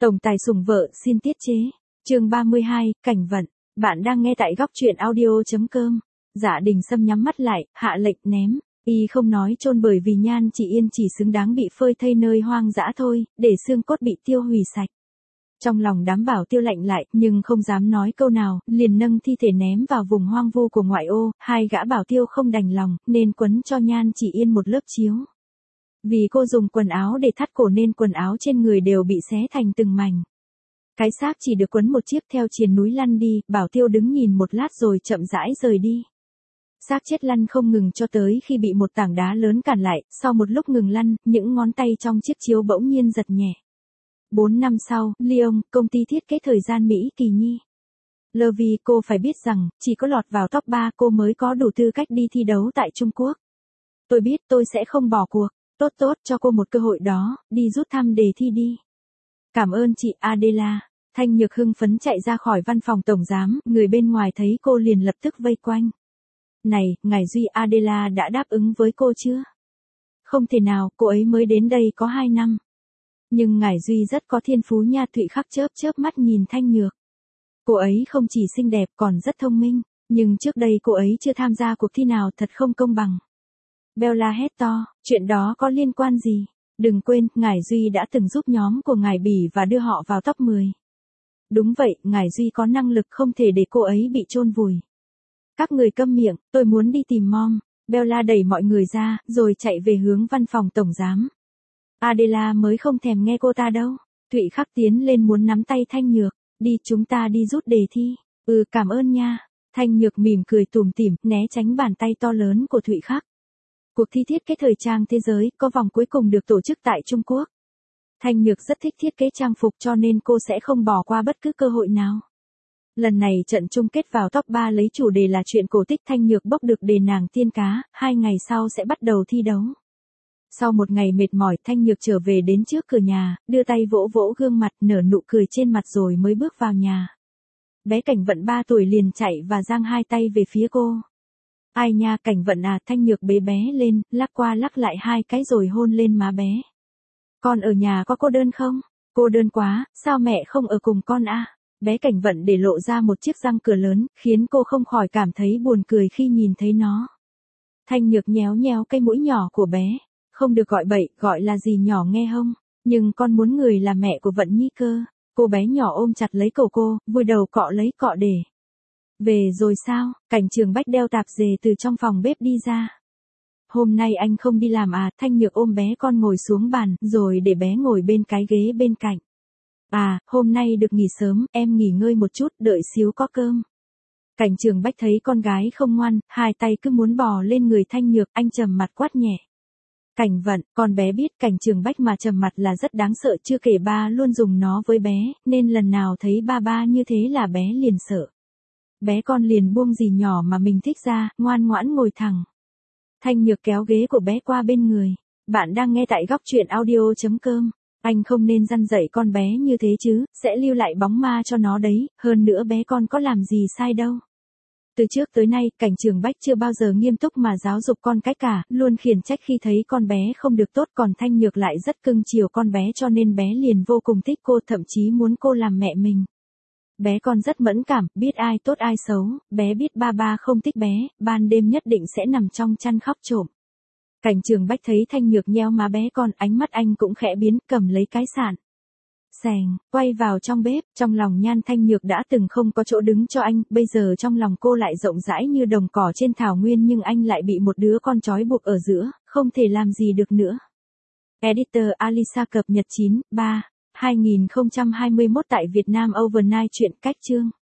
Tổng tài sủng vợ xin tiết chế. Chương 32, cảnh vận. Bạn đang nghe tại góc truyện audio.com. Dạ Đình Sâm nhắm mắt lại, hạ lệnh ném. Y không nói chôn bởi vì Nhan Chỉ Yên chỉ xứng đáng bị phơi thây nơi hoang dã thôi, để xương cốt bị tiêu hủy sạch. Trong lòng đám Bảo Tiêu lạnh lại, nhưng không dám nói câu nào, liền nâng thi thể ném vào vùng hoang vu của ngoại ô. Hai gã Bảo Tiêu không đành lòng, nên quấn cho Nhan Chỉ Yên một lớp chiếu. Vì cô dùng quần áo để thắt cổ nên quần áo trên người đều bị xé thành từng mảnh. Cái xác chỉ được quấn một chiếc theo triền núi lăn đi. Bảo Tiêu đứng nhìn một lát rồi chậm rãi rời đi. Xác chết lăn không ngừng cho tới khi bị một tảng đá lớn cản lại. Sau một lúc ngừng lăn, những ngón tay trong chiếc chiếu bỗng nhiên giật nhẹ. 4 năm sau, Lyon, công ty thiết kế thời gian Mỹ Kỳ Nhi. Levy, cô phải biết rằng, chỉ có lọt vào top 3 cô mới có đủ tư cách đi thi đấu tại Trung Quốc. Tôi biết tôi sẽ không bỏ cuộc. Tốt, cho cô một cơ hội đó, đi rút thăm đề thi đi. Cảm ơn chị Adela. Thanh Nhược hưng phấn chạy ra khỏi văn phòng tổng giám, người bên ngoài thấy cô liền lập tức vây quanh. Này, ngài Duy, Adela đã đáp ứng với cô chưa? Không thể nào, cô ấy mới đến đây có 2 năm. Nhưng ngài Duy rất có thiên phú nha. Thụy Khắc chớp mắt nhìn Thanh Nhược. Cô ấy không chỉ xinh đẹp còn rất thông minh, nhưng trước đây cô ấy chưa tham gia cuộc thi nào, thật không công bằng. Bella hét to, chuyện đó có liên quan gì? Đừng quên, ngài Duy đã từng giúp nhóm của ngài Bỉ và đưa họ vào top 10. Đúng vậy, ngài Duy có năng lực, không thể để cô ấy bị chôn vùi. Các người câm miệng, tôi muốn đi tìm Mom. Bella đẩy mọi người ra, rồi chạy về hướng văn phòng tổng giám. Adela mới không thèm nghe cô ta đâu. Thụy Khắc tiến lên muốn nắm tay Thanh Nhược. Đi, chúng ta đi rút đề thi. Cảm ơn nha. Thanh Nhược mỉm cười tủm tỉm, né tránh bàn tay to lớn của Thụy Khắc. Cuộc thi thiết kế thời trang thế giới có vòng cuối cùng được tổ chức tại Trung Quốc. Thanh Nhược rất thích thiết kế trang phục cho nên cô sẽ không bỏ qua bất cứ cơ hội nào. Lần này trận chung kết vào top 3 lấy chủ đề là chuyện cổ tích. Thanh Nhược bốc được đề nàng tiên cá, 2 ngày sau sẽ bắt đầu thi đấu. Sau một ngày mệt mỏi, Thanh Nhược trở về đến trước cửa nhà, đưa tay vỗ vỗ gương mặt, nở nụ cười trên mặt rồi mới bước vào nhà. Bé Cảnh Vận 3 tuổi liền chạy và giang hai tay về phía cô. Ai nha, Cảnh Vận à? Thanh Nhược bế bé lên, lắc qua lắc lại 2 cái rồi hôn lên má bé. Con ở nhà có cô đơn không? Cô đơn quá, sao mẹ không ở cùng con à? Bé Cảnh Vận để lộ ra một chiếc răng cửa lớn, khiến cô không khỏi cảm thấy buồn cười khi nhìn thấy nó. Thanh Nhược nhéo nhéo cái mũi nhỏ của bé. Không được gọi bậy, gọi là gì nhỏ nghe không? Nhưng con muốn người là mẹ của Vận Nhi cơ. Cô bé nhỏ ôm chặt lấy cổ cô, vùi đầu cọ lấy cọ để. Về rồi sao? Cảnh Trường Bách đeo tạp dề từ trong phòng bếp đi ra. Hôm nay anh không đi làm à? Thanh Nhược ôm bé con ngồi xuống bàn, rồi để bé ngồi bên cái ghế bên cạnh. À, hôm nay được nghỉ sớm, em nghỉ ngơi một chút, đợi xíu có cơm. Cảnh Trường Bách thấy con gái không ngoan, 2 tay cứ muốn bò lên người Thanh Nhược, anh trầm mặt quát nhẹ. Cảnh Vận, con bé biết Cảnh Trường Bách mà trầm mặt là rất đáng sợ, chưa kể ba luôn dùng nó với bé, nên lần nào thấy ba như thế là bé liền sợ. Bé con liền buông gì nhỏ mà mình thích ra, ngoan ngoãn ngồi thẳng. Thanh Nhược kéo ghế của bé qua bên người. Bạn đang nghe tại góc truyện audio.com. Anh không nên răn dạy con bé như thế chứ, sẽ lưu lại bóng ma cho nó đấy, hơn nữa bé con có làm gì sai đâu. Từ trước tới nay, Cảnh Trường Bách chưa bao giờ nghiêm túc mà giáo dục con cái cả, luôn khiển trách khi thấy con bé không được tốt, còn Thanh Nhược lại rất cưng chiều con bé cho nên bé liền vô cùng thích cô, thậm chí muốn cô làm mẹ mình. Bé con rất mẫn cảm, biết ai tốt ai xấu, bé biết ba không thích bé, ban đêm nhất định sẽ nằm trong chăn khóc trộm. Cảnh Trường Bách thấy Thanh Nhược nheo má bé con, ánh mắt anh cũng khẽ biến, cầm lấy cái sạn sèng, quay vào trong bếp. Trong lòng Nhan Thanh Nhược đã từng không có chỗ đứng cho anh, bây giờ trong lòng cô lại rộng rãi như đồng cỏ trên thảo nguyên, nhưng anh lại bị một đứa con trói buộc ở giữa, không thể làm gì được nữa. Editor Alisa cập nhật 9/3/2021 tại Việt Nam Overnight. Truyện cách chương